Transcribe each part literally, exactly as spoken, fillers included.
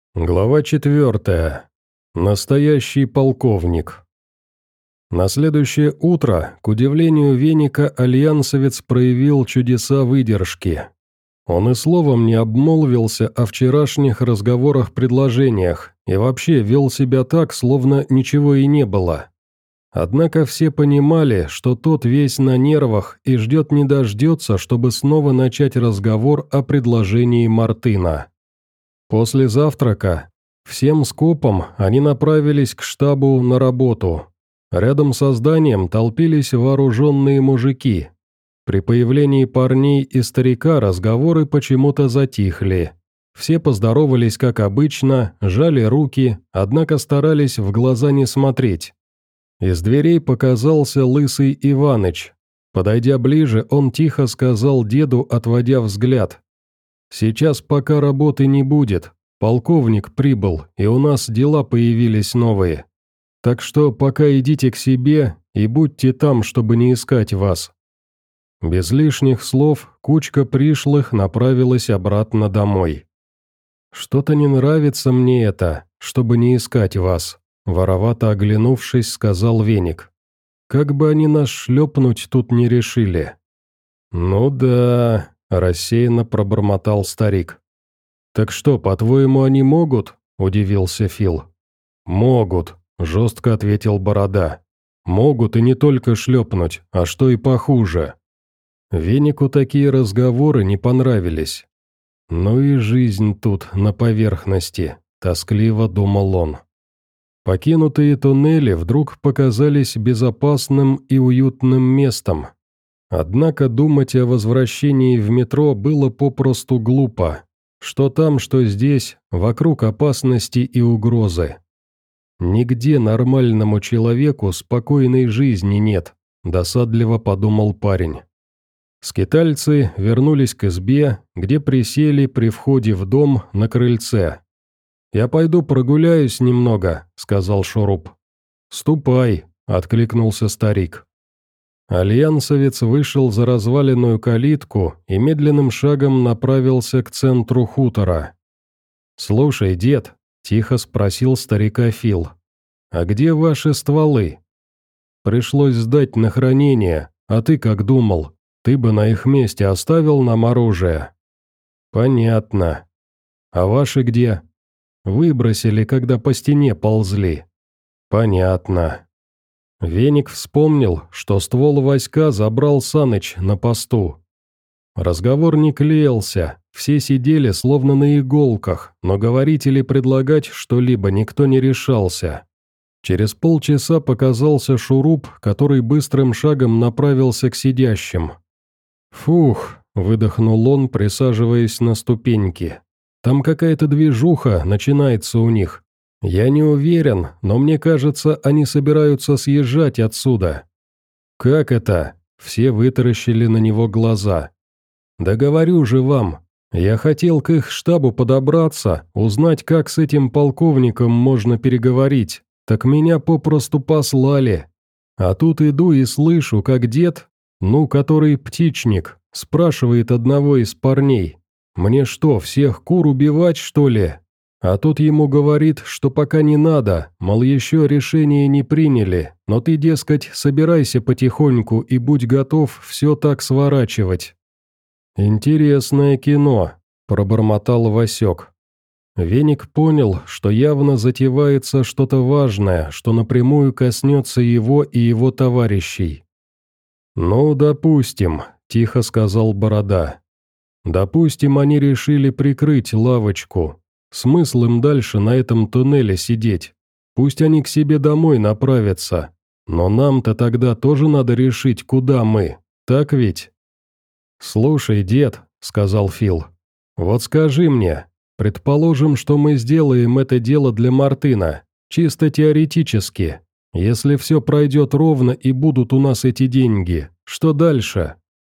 Глава четвертая. Настоящий полковник. На следующее утро, к удивлению Веника, альянсовец проявил чудеса выдержки. Он и словом не обмолвился о вчерашних разговорах-предложениях и вообще вел себя так, словно ничего и не было. Однако все понимали, что тот весь на нервах и ждет не дождется, чтобы снова начать разговор о предложении Мартына. После завтрака всем скопом они направились к штабу на работу. Рядом со зданием толпились вооруженные мужики. При появлении парней и старика разговоры почему-то затихли. Все поздоровались как обычно, жали руки, однако старались в глаза не смотреть. Из дверей показался лысый Иваныч. Подойдя ближе, он тихо сказал деду, отводя взгляд: «Сейчас пока работы не будет. Полковник прибыл, и у нас дела появились новые. Так что пока идите к себе и будьте там, чтобы не искать вас». Без лишних слов кучка пришлых направилась обратно домой. «Что-то не нравится мне это, чтобы не искать вас», — воровато оглянувшись, сказал Веник. «Как бы они нас шлепнуть тут не решили». «Ну да», — рассеянно пробормотал старик. «Так что, по-твоему, они могут?» – удивился Фил. «Могут», – жестко ответил Борода. «Могут и не только шлепнуть, а что и похуже». Венику такие разговоры не понравились. «Ну и жизнь тут на поверхности», – тоскливо думал он. Покинутые туннели вдруг показались безопасным и уютным местом. Однако думать о возвращении в метро было попросту глупо. Что там, что здесь, вокруг опасности и угрозы. Нигде нормальному человеку спокойной жизни нет, досадливо подумал парень. Скитальцы вернулись к избе, где присели при входе в дом на крыльце. «Я пойду прогуляюсь немного», — сказал Шуруп. «Ступай», — откликнулся старик. Альянсовец вышел за разваленную калитку и медленным шагом направился к центру хутора. «Слушай, дед», — тихо спросил старика Фил, — «а где ваши стволы?» «Пришлось сдать на хранение, а ты как думал? Ты бы на их месте оставил нам оружие?» «Понятно. А ваши где?» «Выбросили, когда по стене ползли». «Понятно». Веник вспомнил, что ствол Васька забрал Саныч на посту. Разговор не клеился, все сидели словно на иголках, но говорить или предлагать что-либо никто не решался. Через полчаса показался Шуруп, который быстрым шагом направился к сидящим. «Фух», — выдохнул он, присаживаясь на ступеньки. «Там какая-то движуха начинается у них. Я не уверен, но мне кажется, они собираются съезжать отсюда». «Как это?» – все вытаращили на него глаза. «Да говорю же вам, я хотел к их штабу подобраться, узнать, как с этим полковником можно переговорить, так меня попросту послали. А тут иду и слышу, как дед, ну, который птичник, спрашивает одного из парней: «Мне что, всех кур убивать, что ли?» А тут ему говорит, что пока не надо, мол, еще решение не приняли, но ты, дескать, собирайся потихоньку и будь готов все так сворачивать. «Интересное кино», – пробормотал Васек. Веник понял, что явно затевается что-то важное, что напрямую коснется его и его товарищей. «Ну, допустим», – тихо сказал Борода. «Допустим, они решили прикрыть лавочку. Смысл им дальше на этом туннеле сидеть? Пусть они к себе домой направятся. Но нам-то тогда тоже надо решить, куда мы, так ведь?» «Слушай, дед», — сказал Фил, — «вот скажи мне, предположим, что мы сделаем это дело для Мартына, чисто теоретически. Если все пройдет ровно и будут у нас эти деньги, что дальше?»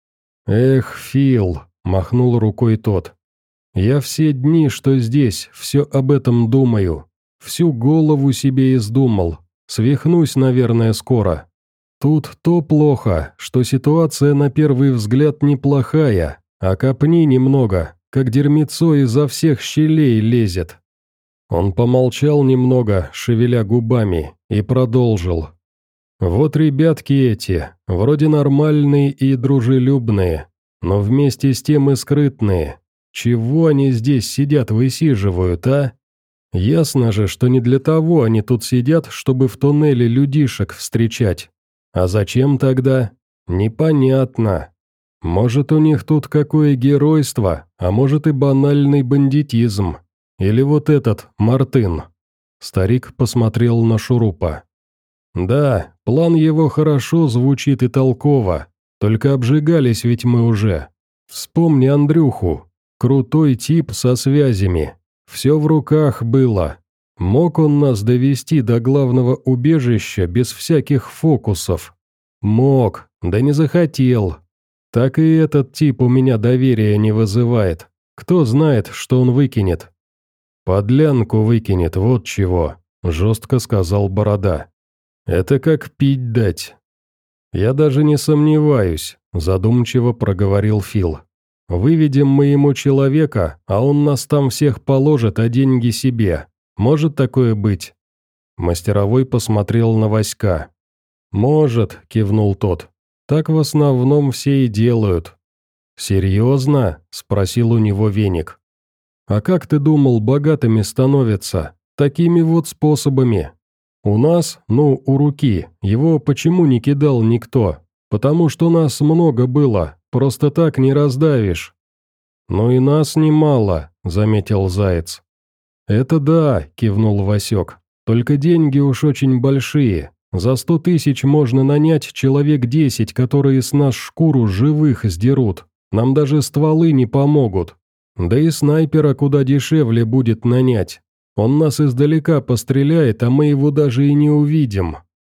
«Эх, Фил», — махнул рукой тот, — «я все дни, что здесь, все об этом думаю. Всю голову себе издумал. Свихнусь, наверное, скоро. Тут то плохо, что ситуация на первый взгляд неплохая, а копни немного, как дерьмецо изо всех щелей лезет. Он помолчал немного, шевеля губами, и продолжил. «Вот ребятки эти, вроде нормальные и дружелюбные, но вместе с тем и скрытные. Чего они здесь сидят, высиживают, а? Ясно же, что не для того они тут сидят, чтобы в туннеле людишек встречать. А зачем тогда? Непонятно. Может, у них тут какое геройство, а может и банальный бандитизм. Или вот этот, Мартын». Старик посмотрел на Шурупа. «Да, план его хорошо звучит и толково, только обжигались ведь мы уже. Вспомни Андрюху, крутой тип со связями, все в руках было. Мог он нас довести до главного убежища без всяких фокусов? Мог, да не захотел. Так и этот тип у меня доверия не вызывает. Кто знает, что он выкинет?» «Подлянку выкинет, вот чего», — жестко сказал Борода. «Это как пить дать». «Я даже не сомневаюсь», — задумчиво проговорил Фил. «Выведем мы ему человека, а он нас там всех положит, а деньги себе. Может такое быть?» Мастеровой посмотрел на Васька. «Может», — кивнул тот. «Так в основном все и делают». «Серьезно?» — спросил у него Веник. «А как ты думал, богатыми становятся? Такими вот способами. У нас, ну, у руки, его почему не кидал никто? Потому что нас много было, просто так не раздавишь». «Ну и нас немало», — заметил Заяц. «Это да», — кивнул Васек. «Только деньги уж очень большие. За сто тысяч можно нанять человек десять, которые с нас шкуру живых сдерут. Нам даже стволы не помогут. Да и снайпера куда дешевле будет нанять. Он нас издалека постреляет, а мы его даже и не увидим».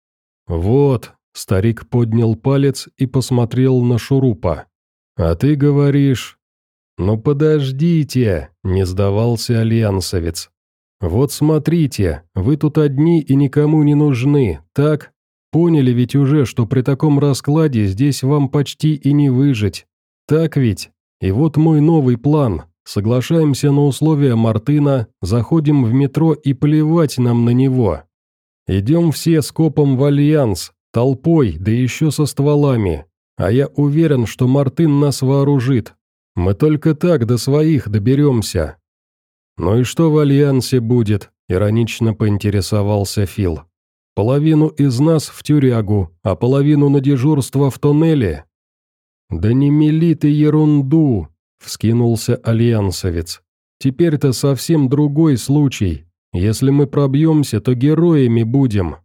«Вот», — старик поднял палец и посмотрел на Шурупа. «А ты говоришь...» «Ну подождите», — не сдавался альянсовец. «Вот смотрите, вы тут одни и никому не нужны, так? Поняли ведь уже, что при таком раскладе здесь вам почти и не выжить. Так ведь? И вот мой новый план. Соглашаемся на условия Мартына, заходим в метро и плевать нам на него. Идем все скопом в альянс, толпой, да еще со стволами. А я уверен, что Мартын нас вооружит. Мы только так до своих доберемся». «Ну и что в альянсе будет?» – иронично поинтересовался Фил. «Половину из нас в тюрягу, а половину на дежурство в тоннеле?» «Да не мели ты ерунду!» – вскинулся альянсовец. «Теперь-то совсем другой случай. Если мы пробьемся, то героями будем».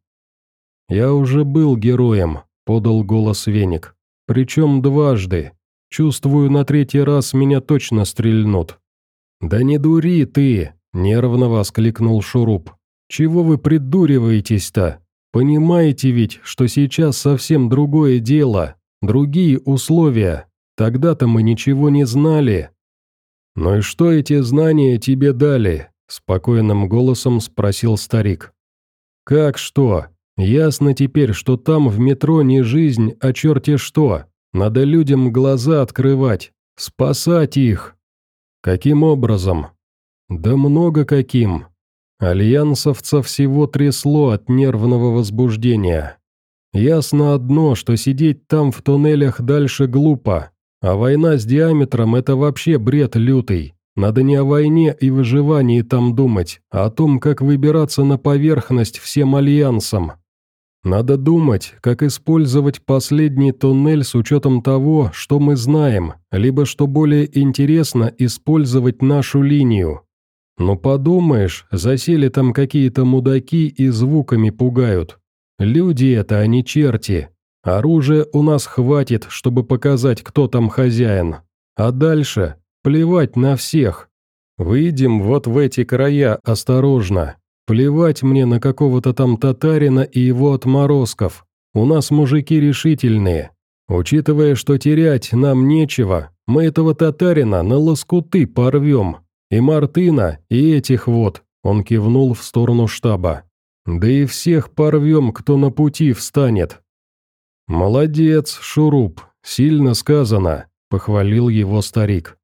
«Я уже был героем», – подал голос Веник. «Причем дважды. Чувствую, на третий раз меня точно стрельнут». «Да не дури ты!» – нервно воскликнул Шуруп. «Чего вы придуриваетесь-то? Понимаете ведь, что сейчас совсем другое дело, другие условия. Тогда-то мы ничего не знали». «Ну и что эти знания тебе дали?» – спокойным голосом спросил старик. «Как что? Ясно теперь, что там в метро не жизнь, а черти что. Надо людям глаза открывать, спасать их». «Каким образом?» «Да много каким. Альянсовца всего трясло от нервного возбуждения. Ясно одно, что сидеть там в туннелях дальше глупо, а война с диаметром – это вообще бред лютый. Надо не о войне и выживании там думать, а о том, как выбираться на поверхность всем альянсам. Надо думать, как использовать последний туннель с учетом того, что мы знаем, либо, что более интересно, использовать нашу линию. Ну подумаешь, засели там какие-то мудаки и звуками пугают. Люди это, а не черти. Оружия у нас хватит, чтобы показать, кто там хозяин. А дальше плевать на всех. Выйдем вот в эти края осторожно. Плевать мне на какого-то там татарина и его отморозков. У нас мужики решительные. Учитывая, что терять нам нечего, мы этого татарина на лоскуты порвем. И Мартына, и этих вот, он кивнул в сторону штаба. Да и всех порвем, кто на пути встанет. «Молодец, Шуруп, сильно сказано», — похвалил его старик.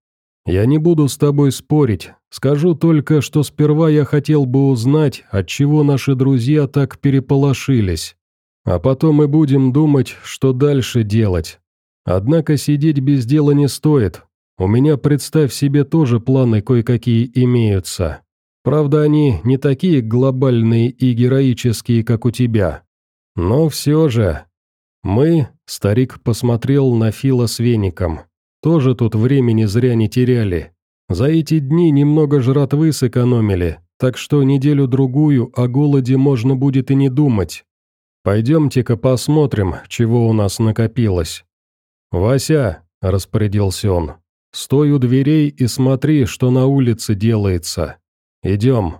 Я не буду с тобой спорить, скажу только, что сперва я хотел бы узнать, отчего наши друзья так переполошились. А потом мы будем думать, что дальше делать. Однако сидеть без дела не стоит. У меня, представь себе, тоже планы кое-какие имеются. Правда, они не такие глобальные и героические, как у тебя. Но все же... Мы, старик посмотрел на Фила с веником, тоже тут времени зря не теряли. За эти дни немного жратвы сэкономили, так что неделю-другую о голоде можно будет и не думать. Пойдемте-ка посмотрим, чего у нас накопилось. «Вася», — распорядился он, — «стой у дверей и смотри, что на улице делается. Идем».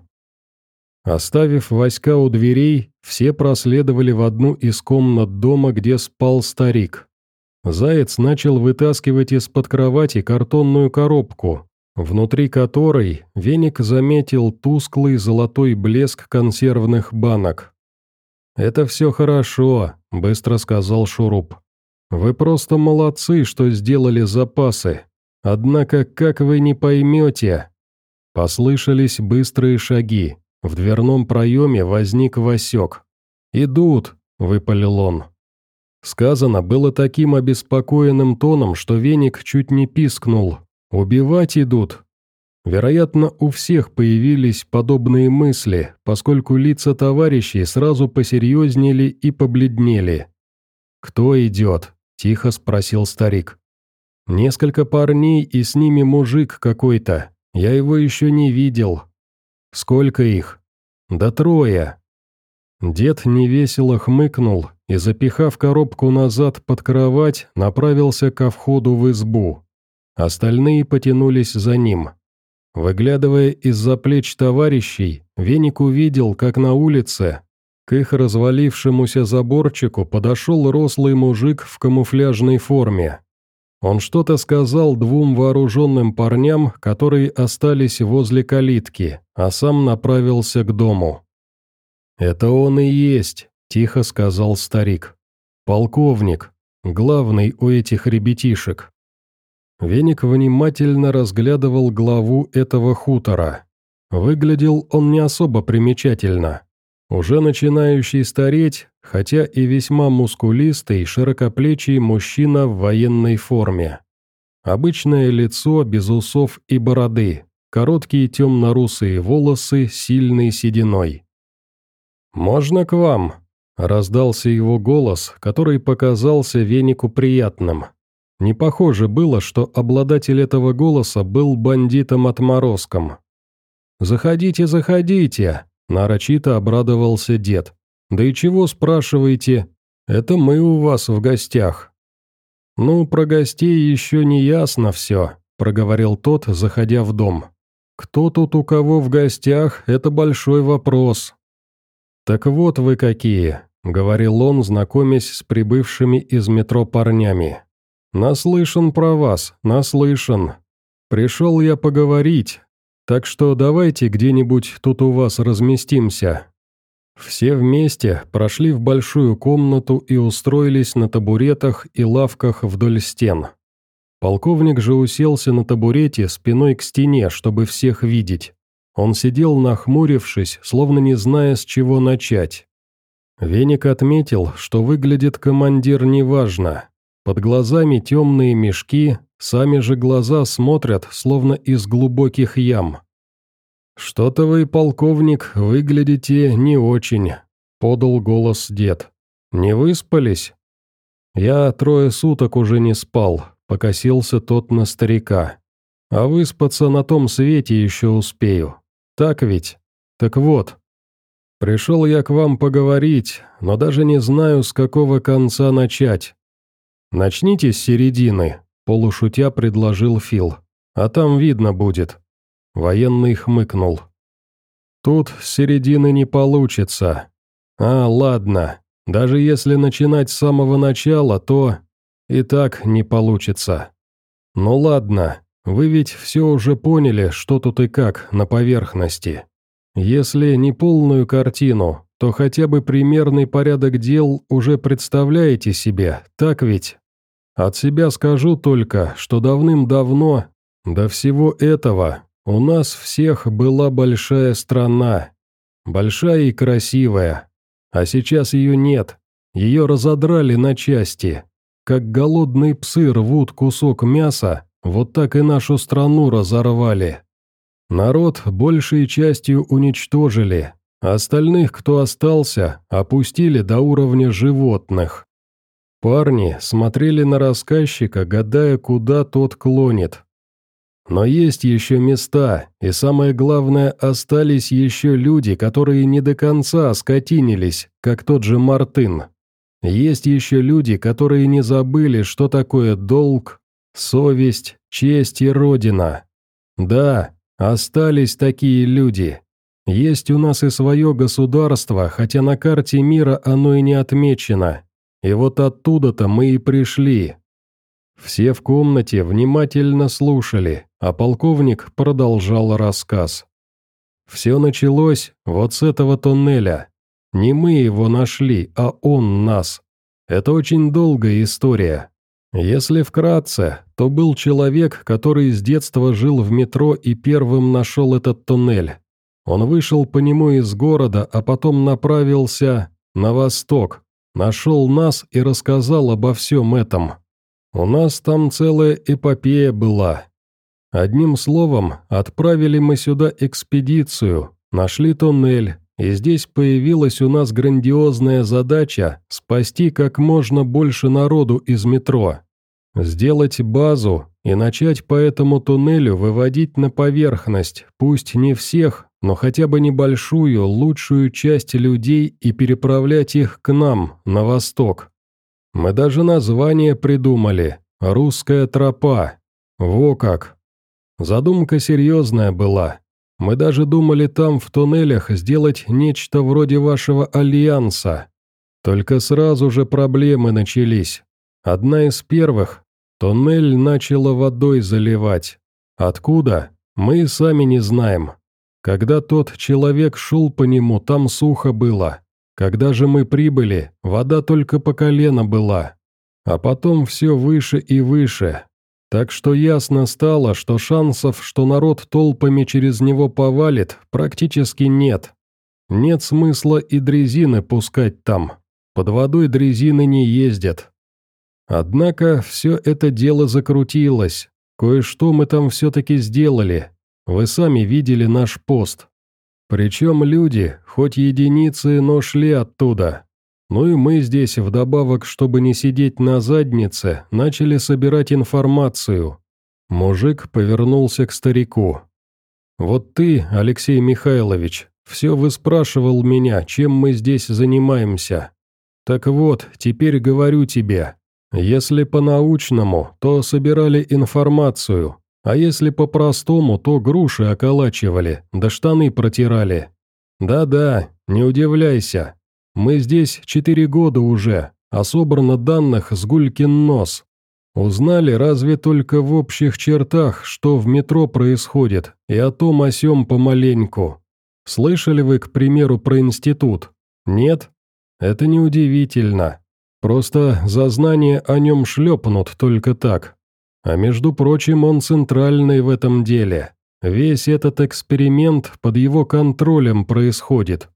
Оставив Васька у дверей, все проследовали в одну из комнат дома, где спал старик. Заяц начал вытаскивать из-под кровати картонную коробку, внутри которой веник заметил тусклый золотой блеск консервных банок. «Это все хорошо», — быстро сказал Шуруп. «Вы просто молодцы, что сделали запасы. Однако, как вы не поймете...» Послышались быстрые шаги. В дверном проеме возник Васек. «Идут», — выпалил он. Сказано было таким обеспокоенным тоном, что веник чуть не пискнул. «Убивать идут». Вероятно, у всех появились подобные мысли, поскольку лица товарищей сразу посерьезнели и побледнели. «Кто идет?» – тихо спросил старик. «Несколько парней и с ними мужик какой-то. Я его еще не видел». «Сколько их?» «Да трое». Дед невесело хмыкнул и, запихав коробку назад под кровать, направился ко входу в избу. Остальные потянулись за ним. Выглядывая из-за плеч товарищей, веник увидел, как на улице, к их развалившемуся заборчику подошел рослый мужик в камуфляжной форме. Он что-то сказал двум вооруженным парням, которые остались возле калитки, а сам направился к дому. «Это он и есть», – тихо сказал старик. «Полковник, главный у этих ребятишек». Веник внимательно разглядывал главу этого хутора. Выглядел он не особо примечательно. Уже начинающий стареть, хотя и весьма мускулистый, широкоплечий мужчина в военной форме. Обычное лицо без усов и бороды, короткие темно-русые волосы, сильной сединой. «Можно к вам?» – раздался его голос, который показался венику приятным. Не похоже было, что обладатель этого голоса был бандитом-отморозком. «Заходите, заходите!» – нарочито обрадовался дед. «Да и чего спрашиваете? Это мы у вас в гостях». «Ну, про гостей еще не ясно все», – проговорил тот, заходя в дом. «Кто тут у кого в гостях – это большой вопрос». «Так вот вы какие», – говорил он, знакомясь с прибывшими из метро парнями. «Наслышан про вас, наслышан. Пришел я поговорить, так что давайте где-нибудь тут у вас разместимся». Все вместе прошли в большую комнату и устроились на табуретах и лавках вдоль стен. Полковник же уселся на табурете спиной к стене, чтобы всех видеть. Он сидел нахмурившись, словно не зная, с чего начать. Веник отметил, что выглядит командир неважно. Под глазами темные мешки, сами же глаза смотрят, словно из глубоких ям. «Что-то вы, полковник, выглядите не очень», — подал голос дед. «Не выспались?» «Я трое суток уже не спал», — покосился тот на старика. «А выспаться на том свете еще успею. Так ведь? Так вот. Пришел я к вам поговорить, но даже не знаю, с какого конца начать». «Начните с середины», — полушутя предложил Фил. «А там видно будет». Военный хмыкнул. «Тут с середины не получится. А, ладно, даже если начинать с самого начала, то и так не получится. Ну ладно, вы ведь все уже поняли, что тут и как на поверхности. Если не полную картину, то хотя бы примерный порядок дел уже представляете себе, так ведь? От себя скажу только, что давным-давно До всего этого у нас всех была большая страна, большая и красивая, а сейчас ее нет, ее разодрали на части. Как голодные псы рвут кусок мяса, вот так и нашу страну разорвали. Народ большей частью уничтожили, а остальных, кто остался, опустили до уровня животных. Парни смотрели на рассказчика, гадая, куда тот клонит. Но есть еще места, и самое главное, остались еще люди, которые не до конца оскотинились, как тот же Мартын. Есть еще люди, которые не забыли, что такое долг, совесть, честь и родина. Да, остались такие люди. Есть у нас и свое государство, хотя на карте мира оно и не отмечено. И вот оттуда-то мы и пришли. Все в комнате внимательно слушали, а полковник продолжал рассказ. Все началось вот с этого тоннеля. Не мы его нашли, а он нас. Это очень долгая история. Если вкратце, то был человек, который с детства жил в метро и первым нашел этот тоннель. Он вышел по нему из города, а потом направился на восток, нашел нас и рассказал обо всем этом. У нас там целая эпопея была. Одним словом, отправили мы сюда экспедицию, нашли туннель, и здесь появилась у нас грандиозная задача спасти как можно больше народу из метро. Сделать базу и начать по этому туннелю выводить на поверхность, пусть не всех, но хотя бы небольшую, лучшую часть людей и переправлять их к нам, на восток. Мы даже название придумали – «Русская тропа». Во как! Задумка серьезная была. Мы даже думали там в туннелях сделать нечто вроде вашего альянса. Только сразу же проблемы начались. Одна из первых – туннель начала водой заливать. Откуда? Мы и сами не знаем. Когда тот человек шел по нему, там сухо было. Когда же мы прибыли, вода только по колено была. А потом все выше и выше. Так что ясно стало, что шансов, что народ толпами через него повалит, практически нет. Нет смысла и дрезины пускать там. Под водой дрезины не ездят. Однако все это дело закрутилось. Кое-что мы там все-таки сделали. Вы сами видели наш пост. Причем люди, хоть единицы, но шли оттуда. Ну и мы здесь, вдобавок, чтобы не сидеть на заднице, начали собирать информацию. Мужик повернулся к старику. «Вот ты, Алексей Михайлович, все выспрашивал меня, чем мы здесь занимаемся. Так вот, теперь говорю тебе, если по-научному, то собирали информацию, а если по-простому, то груши околачивали, да штаны протирали. Да-да, не удивляйся. Мы здесь четыре года уже, а собрано данных с гулькин нос. Узнали разве только в общих чертах, что в метро происходит, и о том о сём помаленьку. Слышали вы, к примеру, про институт? Нет? Это неудивительно. Просто за знание о нем шлепнут только так. А между прочим, он центральный в этом деле. Весь этот эксперимент под его контролем происходит».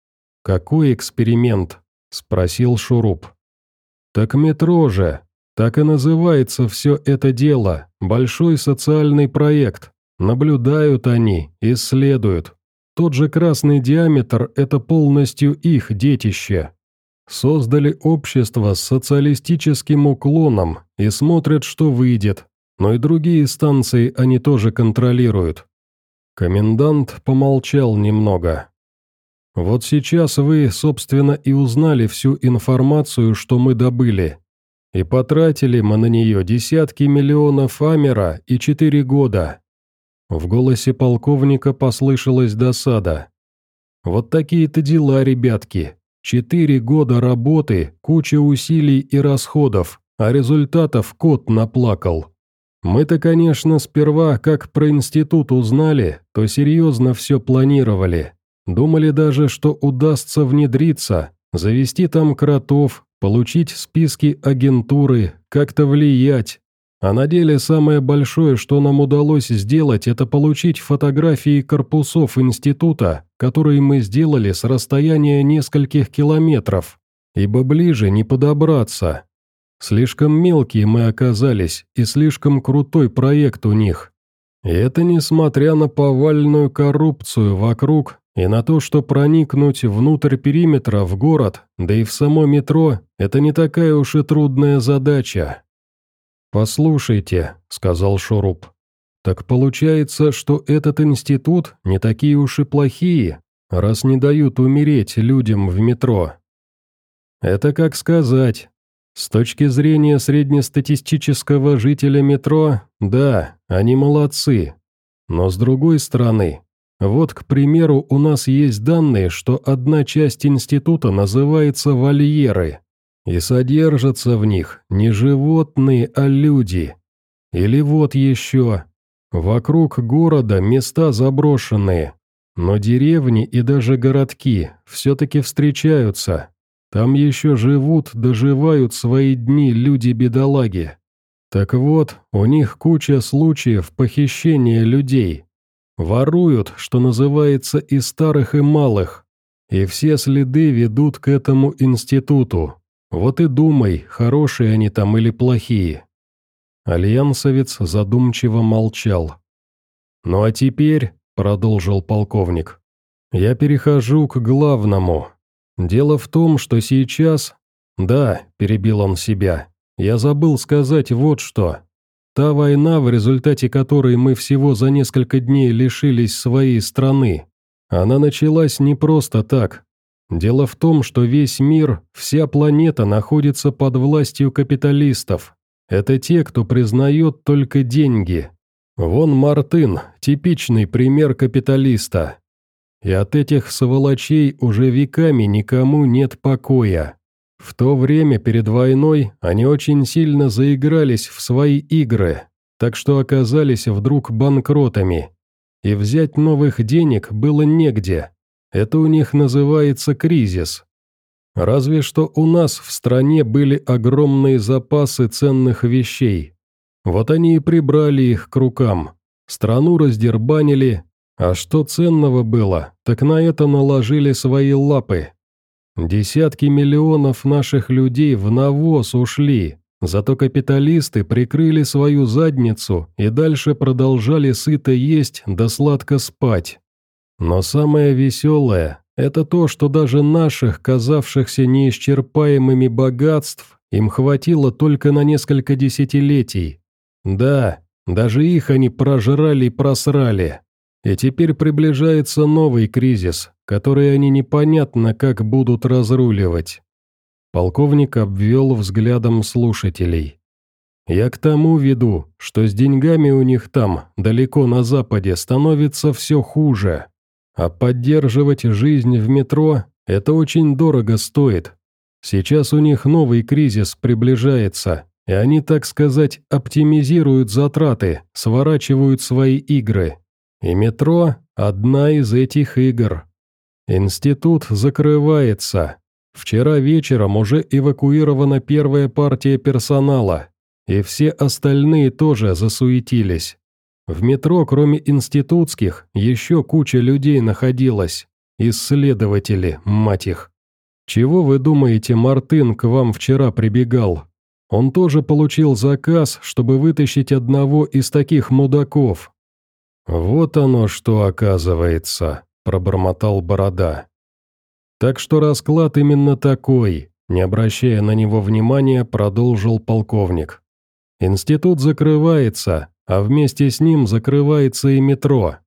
«Какой эксперимент?» – спросил Шуруп. «Так метро же. Так и называется все это дело. Большой социальный проект. Наблюдают они, исследуют. Тот же красный диаметр – это полностью их детище. Создали общество с социалистическим уклоном и смотрят, что выйдет, но и другие станции они тоже контролируют». Комендант помолчал немного. «Вот сейчас вы, собственно, и узнали всю информацию, что мы добыли. И потратили мы на нее десятки миллионов амера и четыре года». В голосе полковника послышалась досада. «Вот такие-то дела, ребятки. Четыре года работы, куча усилий и расходов, а результатов кот наплакал. Мы-то, конечно, сперва, как про институт узнали, то серьезно все планировали. Думали даже, что удастся внедриться, завести там кротов, получить списки агентуры, как-то влиять. А на деле самое большое, что нам удалось сделать, это получить фотографии корпусов института, которые мы сделали с расстояния нескольких километров, ибо ближе не подобраться. Слишком мелкие мы оказались, и слишком крутой проект у них. И это несмотря на повальную коррупцию вокруг и на то, что проникнуть внутрь периметра в город, да и в само метро, это не такая уж и трудная задача. «Послушайте», — сказал Шуруп, — «так получается, что этот институт не такие уж и плохие, раз не дают умереть людям в метро». «Это как сказать. С точки зрения среднестатистического жителя метро, да, они молодцы. Но с другой стороны, вот, к примеру, у нас есть данные, что одна часть института называется вольеры, и содержатся в них не животные, а люди. Или вот еще, вокруг города места заброшенные, но деревни и даже городки все-таки встречаются. Там еще живут, доживают свои дни люди-бедолаги. Так вот, у них куча случаев похищения людей. Воруют, что называется, и старых, и малых. И все следы ведут к этому институту. Вот и думай, хорошие они там или плохие». Альянсовец задумчиво молчал. «Ну а теперь», — продолжил полковник, — «я перехожу к главному. Дело в том, что сейчас...» «Да», — перебил он себя, — «я забыл сказать вот что. Та война, в результате которой мы всего за несколько дней лишились своей страны, она началась не просто так. Дело в том, что весь мир, вся планета находится под властью капиталистов. Это те, кто признает только деньги. Вон Мартын, типичный пример капиталиста. И от этих сволочей уже веками никому нет покоя. В то время перед войной они очень сильно заигрались в свои игры, так что оказались вдруг банкротами. И взять новых денег было негде. Это у них называется кризис. Разве что у нас в стране были огромные запасы ценных вещей. Вот они и прибрали их к рукам. Страну раздербанили. А что ценного было, так на это наложили свои лапы. Десятки миллионов наших людей в навоз ушли, зато капиталисты прикрыли свою задницу и дальше продолжали сыто есть да сладко спать. Но самое веселое – это то, что даже наших, казавшихся неисчерпаемыми богатств, им хватило только на несколько десятилетий. Да, даже их они прожрали и просрали. И теперь приближается новый кризис, который они непонятно как будут разруливать. Полковник обвел взглядом слушателей. Я к тому веду, что с деньгами у них там, далеко на западе, становится все хуже. А поддерживать жизнь в метро – это очень дорого стоит. Сейчас у них новый кризис приближается, и они, так сказать, оптимизируют затраты, сворачивают свои игры. И метро – одна из этих игр. Институт закрывается. Вчера вечером уже эвакуирована первая партия персонала, и все остальные тоже засуетились. В метро, кроме институтских, еще куча людей находилась. Исследователи, мать их. Чего вы думаете, Мартын к вам вчера прибегал? Он тоже получил заказ, чтобы вытащить одного из таких мудаков. «Вот оно что оказывается», — пробормотал Борода. «Так что расклад именно такой», — не обращая на него внимания, продолжил полковник. «Институт закрывается, а вместе с ним закрывается и метро.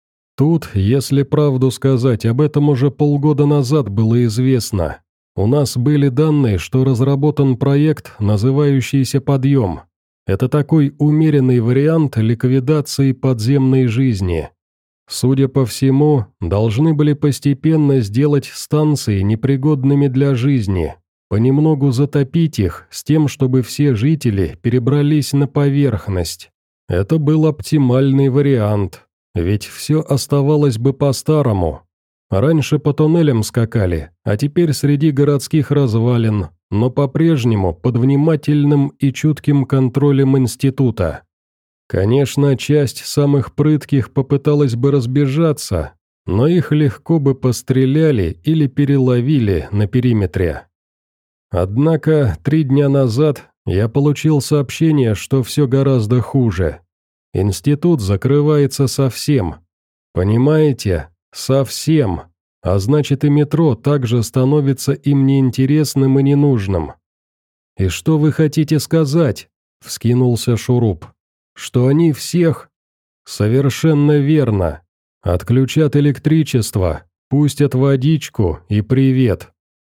Тут, если правду сказать, об этом уже полгода назад было известно. У нас были данные, что разработан проект, называющийся «Подъем». Это такой умеренный вариант ликвидации подземной жизни. Судя по всему, должны были постепенно сделать станции непригодными для жизни, понемногу затопить их с тем, чтобы все жители перебрались на поверхность. Это был оптимальный вариант, ведь все оставалось бы по-старому. Раньше по туннелям скакали, а теперь среди городских развалин, но по-прежнему под внимательным и чутким контролем института. Конечно, часть самых прытких попыталась бы разбежаться, но их легко бы постреляли или переловили на периметре. Однако три дня назад я получил сообщение, что все гораздо хуже. Институт закрывается совсем. Понимаете? Совсем. А значит, и метро также становится им неинтересным и ненужным. «И что вы хотите сказать?» – вскинулся Шуруп. «Что они всех...» «Совершенно верно. Отключат электричество, пустят водичку и привет».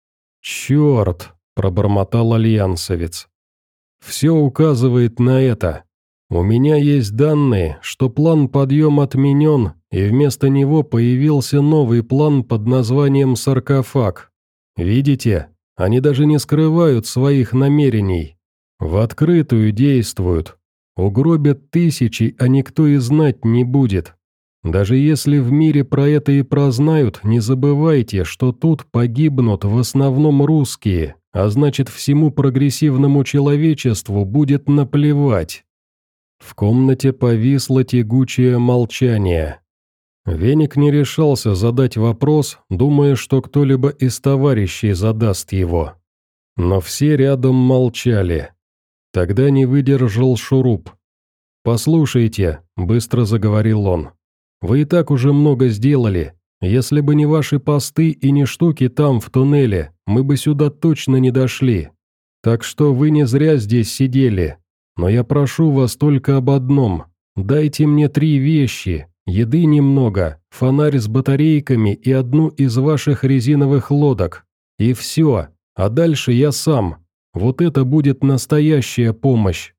«Черт!» – пробормотал альянсовец. «Все указывает на это. У меня есть данные, что план подъем отменен, и вместо него появился новый план под названием «Саркофаг». Видите, они даже не скрывают своих намерений. В открытую действуют. Угробят тысячи, а никто и знать не будет. Даже если в мире про это и прознают, не забывайте, что тут погибнут в основном русские, а значит, всему прогрессивному человечеству будет наплевать». В комнате повисло тягучее молчание. Веник не решался задать вопрос, думая, что кто-либо из товарищей задаст его. Но все рядом молчали. Тогда не выдержал Шуруп. «Послушайте», — быстро заговорил он, — «вы и так уже много сделали. Если бы не ваши посты и не штуки там, в туннеле, мы бы сюда точно не дошли. Так что вы не зря здесь сидели. Но я прошу вас только об одном. Дайте мне три вещи, еды немного, фонарь с батарейками и одну из ваших резиновых лодок. И все, а дальше я сам. Вот это будет настоящая помощь».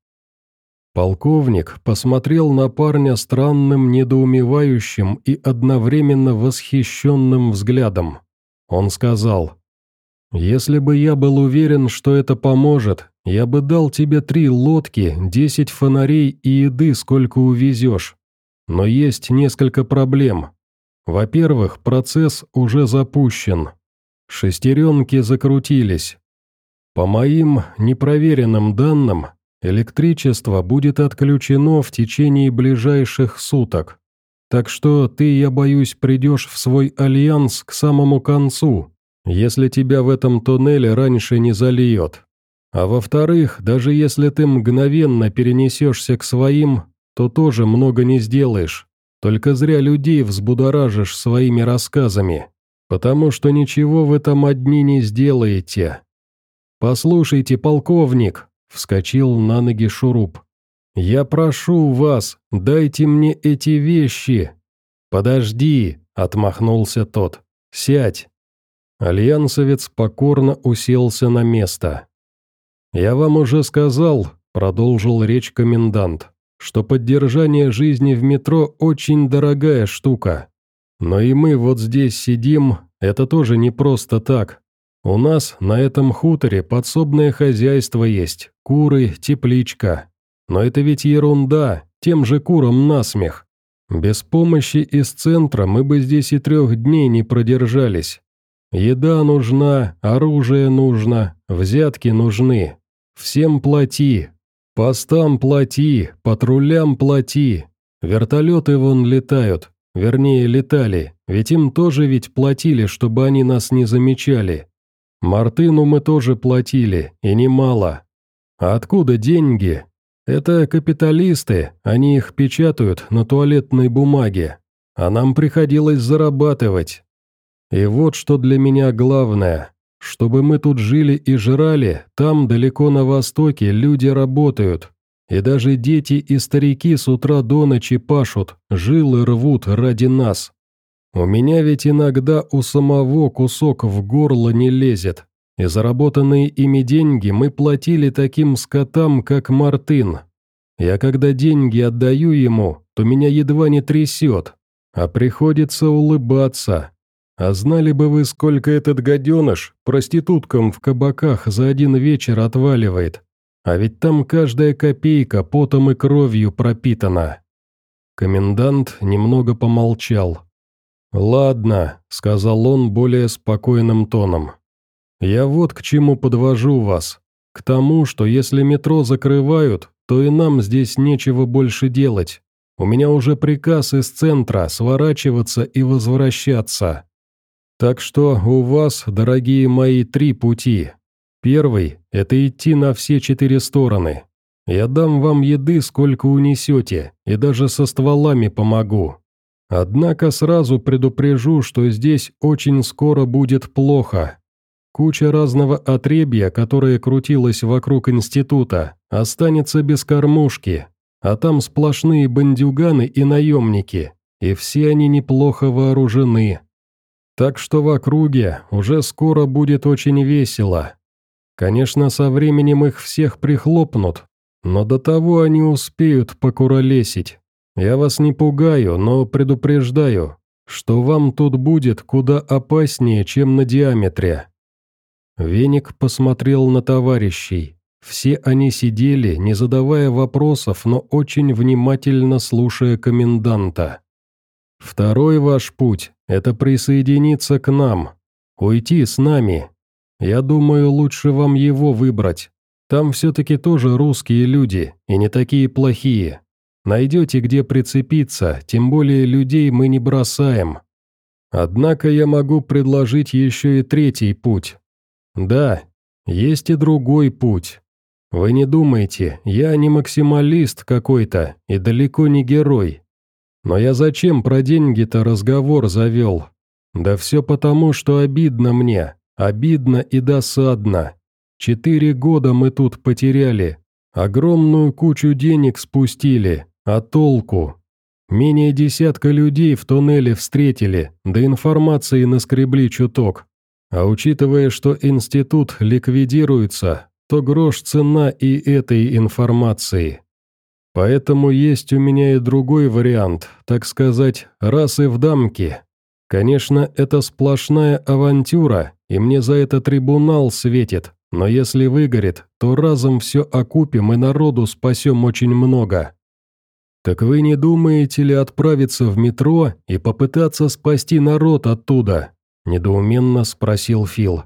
Полковник посмотрел на парня странным, недоумевающим и одновременно восхищенным взглядом. Он сказал: «Если бы я был уверен, что это поможет, я бы дал тебе три лодки, десять фонарей и еды, сколько увезешь. Но есть несколько проблем. Во-первых, процесс уже запущен. Шестеренки закрутились. По моим непроверенным данным, электричество будет отключено в течение ближайших суток. Так что ты, я боюсь, придешь в свой альянс к самому концу, если тебя в этом туннеле раньше не зальет. А во-вторых, даже если ты мгновенно перенесешься к своим, то тоже много не сделаешь, только зря людей взбудоражишь своими рассказами, потому что ничего в этом одни не сделаете». «Послушайте, полковник», — вскочил на ноги Шуруп, — «я прошу вас, дайте мне эти вещи». «Подожди», — отмахнулся тот, — «сядь». Альянсовец покорно уселся на место. «Я вам уже сказал», — продолжил речь комендант, «что поддержание жизни в метро очень дорогая штука. Но и мы вот здесь сидим, это тоже не просто так. У нас на этом хуторе подсобное хозяйство есть, куры, тепличка. Но это ведь ерунда, тем же курам насмех. Без помощи из центра мы бы здесь и трех дней не продержались. Еда нужна, оружие нужно, взятки нужны. Всем плати. Постам плати, патрулям плати. Вертолеты вон летают, вернее летали, ведь им тоже ведь платили, чтобы они нас не замечали. Мартыну мы тоже платили, и немало. А откуда деньги? Это капиталисты, они их печатают на туалетной бумаге. А нам приходилось зарабатывать. И вот что для меня главное. Чтобы мы тут жили и жрали, там, далеко на востоке, люди работают. И даже дети и старики с утра до ночи пашут, жилы рвут ради нас. У меня ведь иногда у самого кусок в горло не лезет. И заработанные ими деньги мы платили таким скотам, как Мартын. Я когда деньги отдаю ему, то меня едва не трясет, а приходится улыбаться. А знали бы вы, сколько этот гаденыш проституткам в кабаках за один вечер отваливает. А ведь там каждая копейка потом и кровью пропитана». Комендант немного помолчал. «Ладно», — сказал он более спокойным тоном. Я вот к чему подвожу вас. К тому, что если метро закрывают, то и нам здесь нечего больше делать. У меня уже приказ из центра сворачиваться и возвращаться. Так что у вас, дорогие мои, три пути. Первый – это идти на все четыре стороны. Я дам вам еды, сколько унесете, и даже со стволами помогу. Однако сразу предупрежу, что здесь очень скоро будет плохо. Куча разного отребья, которое крутилось вокруг института, останется без кормушки, а там сплошные бандюганы и наемники, и все они неплохо вооружены. Так что в округе уже скоро будет очень весело. Конечно, со временем их всех прихлопнут, но до того они успеют покуролесить. Я вас не пугаю, но предупреждаю, что вам тут будет куда опаснее, чем на диаметре». Веник посмотрел на товарищей. Все они сидели, не задавая вопросов, но очень внимательно слушая коменданта. «Второй ваш путь – это присоединиться к нам, уйти с нами. Я думаю, лучше вам его выбрать. Там все-таки тоже русские люди, и не такие плохие. Найдете, где прицепиться, тем более людей мы не бросаем. Однако я могу предложить еще и третий путь. Да, есть и другой путь. Вы не думайте, я не максималист какой-то и далеко не герой. Но я зачем про деньги-то разговор завел? Да все потому, что обидно мне, обидно и досадно. Четыре года мы тут потеряли, огромную кучу денег спустили, а толку? Менее десятка людей в туннеле встретили, да информации наскребли чуток. А учитывая, что институт ликвидируется, то грош цена и этой информации. Поэтому есть у меня и другой вариант, так сказать, раз и в дамке. Конечно, это сплошная авантюра, и мне за это трибунал светит, но если выгорит, то разом все окупим и народу спасем очень много. Так вы не думаете ли отправиться в метро и попытаться спасти народ оттуда? Недоуменно спросил Фил.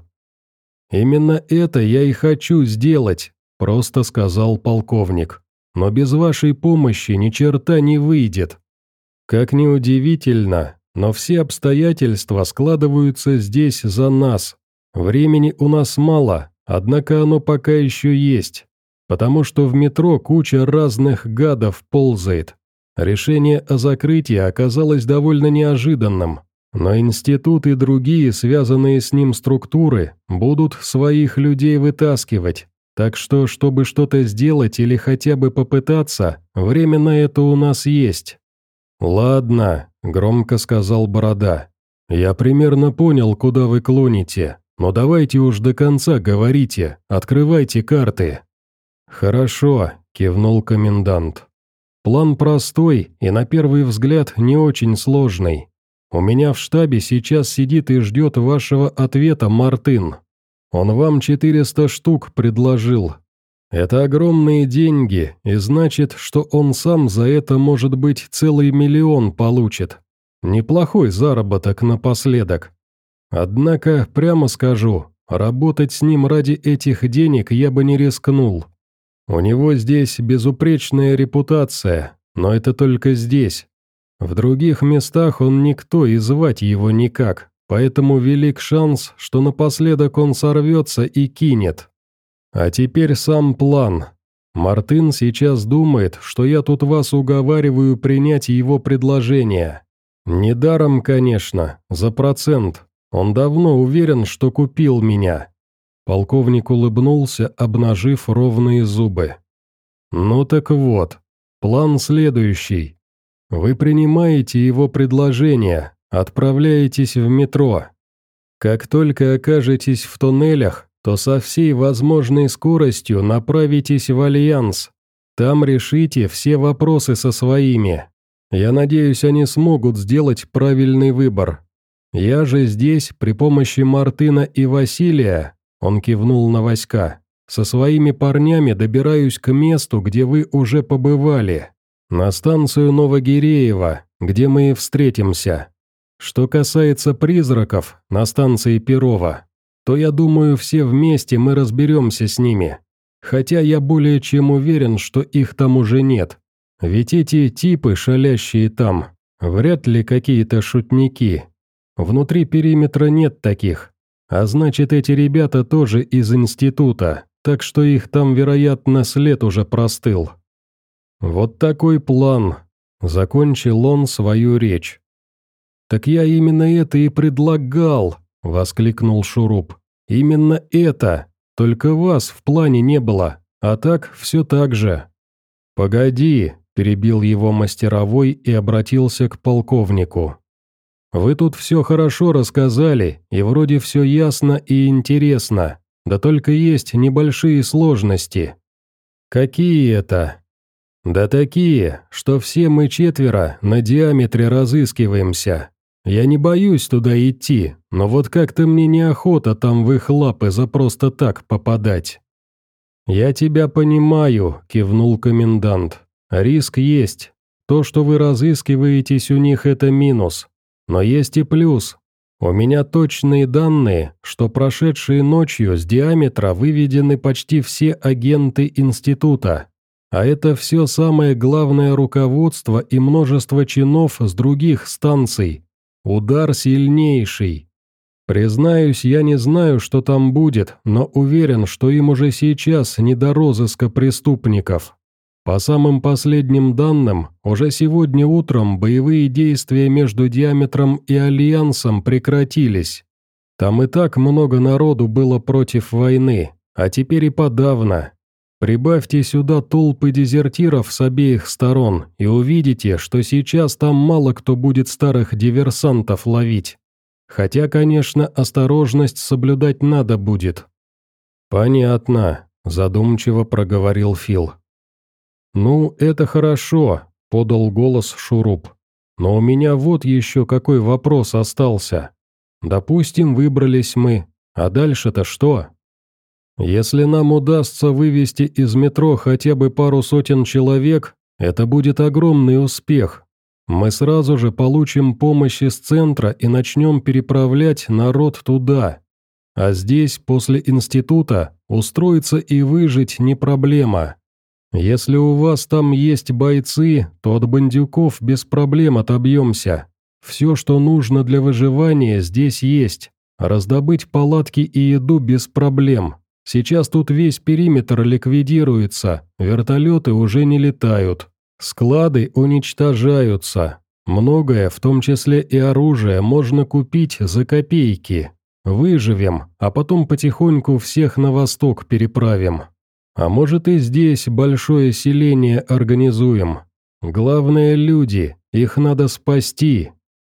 «Именно это я и хочу сделать», – просто сказал полковник. «Но без вашей помощи ни черта не выйдет. Как ни удивительно, но все обстоятельства складываются здесь за нас. Времени у нас мало, однако оно пока еще есть, потому что в метро куча разных гадов ползает. Решение о закрытии оказалось довольно неожиданным. Но институт и другие, связанные с ним структуры, будут своих людей вытаскивать, так что, чтобы что-то сделать или хотя бы попытаться, время на это у нас есть». «Ладно», — громко сказал Борода, — «я примерно понял, куда вы клоните, но давайте уж до конца говорите, открывайте карты». «Хорошо», — кивнул комендант. «План простой и, на первый взгляд, не очень сложный. У меня в штабе сейчас сидит и ждет вашего ответа Мартын. Он вам четыреста штук предложил. Это огромные деньги, и значит, что он сам за это, может быть, целый миллион получит. Неплохой заработок напоследок. Однако, прямо скажу, работать с ним ради этих денег я бы не рискнул. У него здесь безупречная репутация, но это только здесь. В других местах он никто и звать его никак, поэтому велик шанс, что напоследок он сорвется и кинет. А теперь сам план. Мартын сейчас думает, что я тут вас уговариваю принять его предложение. Недаром, конечно, за процент. Он давно уверен, что купил меня». Полковник улыбнулся, обнажив ровные зубы. «Ну так вот, план следующий. Вы принимаете его предложение, отправляетесь в метро. Как только окажетесь в туннелях, то со всей возможной скоростью направитесь в Альянс. Там решите все вопросы со своими. Я надеюсь, они смогут сделать правильный выбор. Я же здесь при помощи Мартына и Василия, он кивнул на Васька, со своими парнями добираюсь к месту, где вы уже побывали. На станцию Новогиреево, где мы и встретимся. Что касается призраков, на станции Перова, то, я думаю, все вместе мы разберемся с ними. Хотя я более чем уверен, что их там уже нет. Ведь эти типы, шалящие там, вряд ли какие-то шутники. Внутри периметра нет таких. А значит, эти ребята тоже из института, так что их там, вероятно, след уже простыл. Вот такой план. Закончил он свою речь. «Так я именно это и предлагал», — воскликнул Шуруп. «Именно это. Только вас в плане не было, а так все так же». «Погоди», — перебил его мастеровой и обратился к полковнику. «Вы тут все хорошо рассказали, и вроде все ясно и интересно, да только есть небольшие сложности». «Какие это?» «Да такие, что все мы четверо на диаметре разыскиваемся. Я не боюсь туда идти, но вот как-то мне неохота там в их лапы за просто так попадать». «Я тебя понимаю», — кивнул комендант. «Риск есть. То, что вы разыскиваетесь у них, это минус. Но есть и плюс. У меня точные данные, что прошедшие ночью с диаметра выведены почти все агенты института. А это все самое главное руководство и множество чинов с других станций. Удар сильнейший. Признаюсь, я не знаю, что там будет, но уверен, что им уже сейчас не до розыска преступников. По самым последним данным, уже сегодня утром боевые действия между Диаметром и Альянсом прекратились. Там и так много народу было против войны, а теперь и подавно. Прибавьте сюда толпы дезертиров с обеих сторон и увидите, что сейчас там мало кто будет старых диверсантов ловить. Хотя, конечно, осторожность соблюдать надо будет». «Понятно», – задумчиво проговорил Фил. «Ну, это хорошо», – подал голос Шуруп. «Но у меня вот еще какой вопрос остался. Допустим, выбрались мы, а дальше-то что? Если нам удастся вывести из метро хотя бы пару сотен человек, это будет огромный успех. Мы сразу же получим помощь из центра и начнем переправлять народ туда. А здесь, после института, устроиться и выжить не проблема. Если у вас там есть бойцы, то от бандюков без проблем отобьемся. Все, что нужно для выживания, здесь есть. Раздобыть палатки и еду без проблем. Сейчас тут весь периметр ликвидируется, вертолеты уже не летают. Склады уничтожаются. Многое, в том числе и оружие, можно купить за копейки. Выживем, а потом потихоньку всех на восток переправим. А может и здесь большое селение организуем. Главное люди, их надо спасти».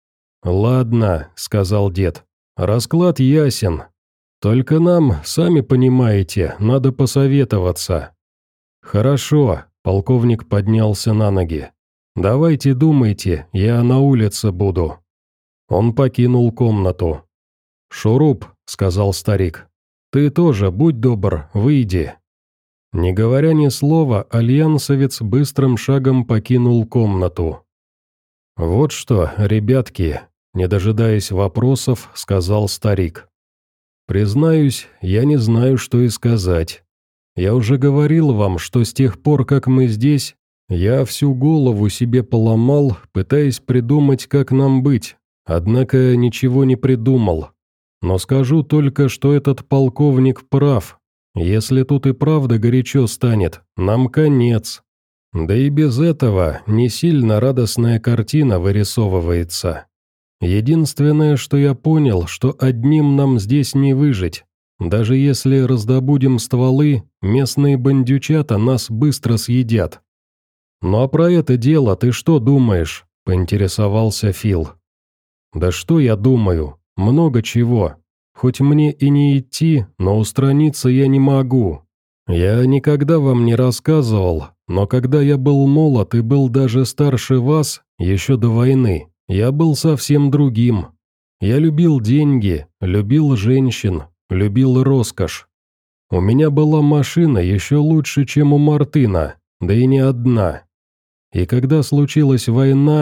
«Ладно», — сказал дед, — «расклад ясен. Только нам, сами понимаете, надо посоветоваться». «Хорошо», — полковник поднялся на ноги. «Давайте думайте, я на улице буду». Он покинул комнату. «Шуруп», — сказал старик, — «ты тоже, будь добр, выйди». Не говоря ни слова, альянсовец быстрым шагом покинул комнату. «Вот что, ребятки», — не дожидаясь вопросов, сказал старик. «Признаюсь, я не знаю, что и сказать. Я уже говорил вам, что с тех пор, как мы здесь, я всю голову себе поломал, пытаясь придумать, как нам быть, однако ничего не придумал. Но скажу только, что этот полковник прав. Если тут и правда горячо станет, нам конец. Да и без этого не сильно радостная картина вырисовывается. Единственное, что я понял, что одним нам здесь не выжить. Даже если раздобудем стволы, местные бандючата нас быстро съедят». «Ну а про это дело ты что думаешь?» – поинтересовался Фил. «Да что я думаю? Много чего. Хоть мне и не идти, но устраниться я не могу. Я никогда вам не рассказывал, но когда я был молод и был даже старше вас, еще до войны, я был совсем другим. Я любил деньги, любил женщин, любил роскошь. У меня была машина еще лучше, чем у Мартына, да и не одна. И когда случилась война,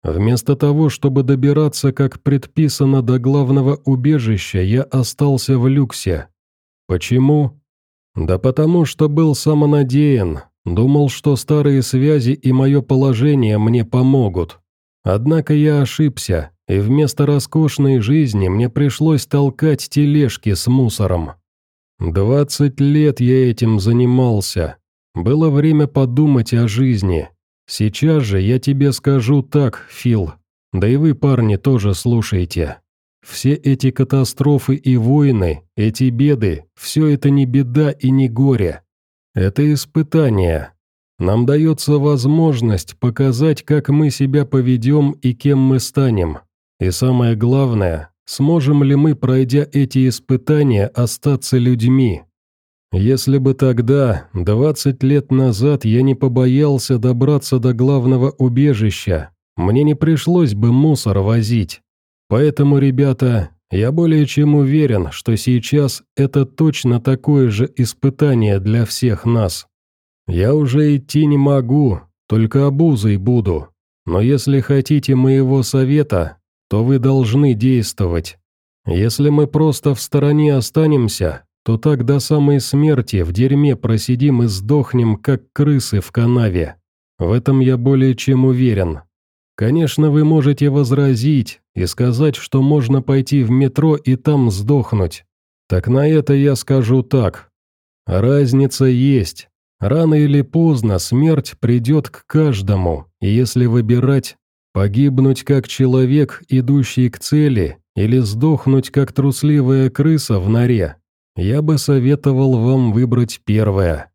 Вместо того, чтобы добираться, как предписано, до главного убежища, я остался в люксе. Почему? Да потому что был самонадеян, думал, что старые связи и мое положение мне помогут. Однако я ошибся, и вместо роскошной жизни мне пришлось толкать тележки с мусором. Двадцать лет я этим занимался. Было время подумать о жизни. Сейчас же я тебе скажу так, Фил, да и вы, парни, тоже слушайте. Все эти катастрофы и войны, эти беды, все это не беда и не горе. Это испытание. Нам дается возможность показать, как мы себя поведем и кем мы станем. И самое главное, сможем ли мы, пройдя эти испытания, остаться людьми. Если бы тогда, двадцать лет назад, я не побоялся добраться до главного убежища, мне не пришлось бы мусор возить. Поэтому, ребята, я более чем уверен, что сейчас это точно такое же испытание для всех нас. Я уже идти не могу, только обузой буду. Но если хотите моего совета, то вы должны действовать. Если мы просто в стороне останемся, то так до самой смерти в дерьме просидим и сдохнем, как крысы в канаве. В этом я более чем уверен. Конечно, вы можете возразить и сказать, что можно пойти в метро и там сдохнуть. Так на это я скажу так. Разница есть. Рано или поздно смерть придет к каждому, и если выбирать, погибнуть как человек, идущий к цели, или сдохнуть как трусливая крыса в норе, я бы советовал вам выбрать первое.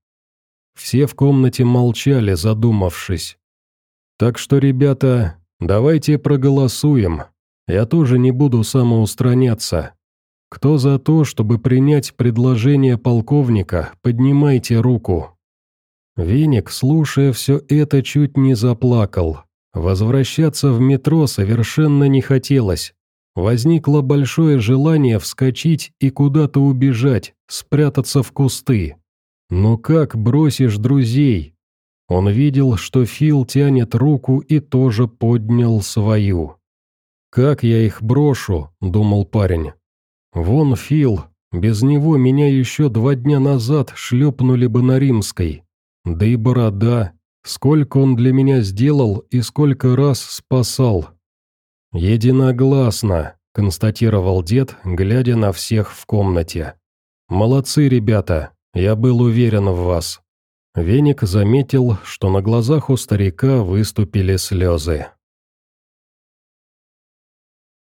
Все в комнате молчали, задумавшись. Так что, ребята, давайте проголосуем. Я тоже не буду самоустраняться. Кто за то, чтобы принять предложение полковника, поднимайте руку. Веник, слушая все это, чуть не заплакал. Возвращаться в метро совершенно не хотелось. Возникло большое желание вскочить и куда-то убежать, спрятаться в кусты. Но как бросишь друзей? Он видел, что Фил тянет руку и тоже поднял свою. «Как я их брошу?» – думал парень. «Вон Фил, без него меня еще два дня назад шлепнули бы на Римской. Да и Борода, сколько он для меня сделал и сколько раз спасал». «Единогласно», – констатировал дед, глядя на всех в комнате. «Молодцы, ребята, я был уверен в вас». Веник заметил, что на глазах у старика выступили слезы.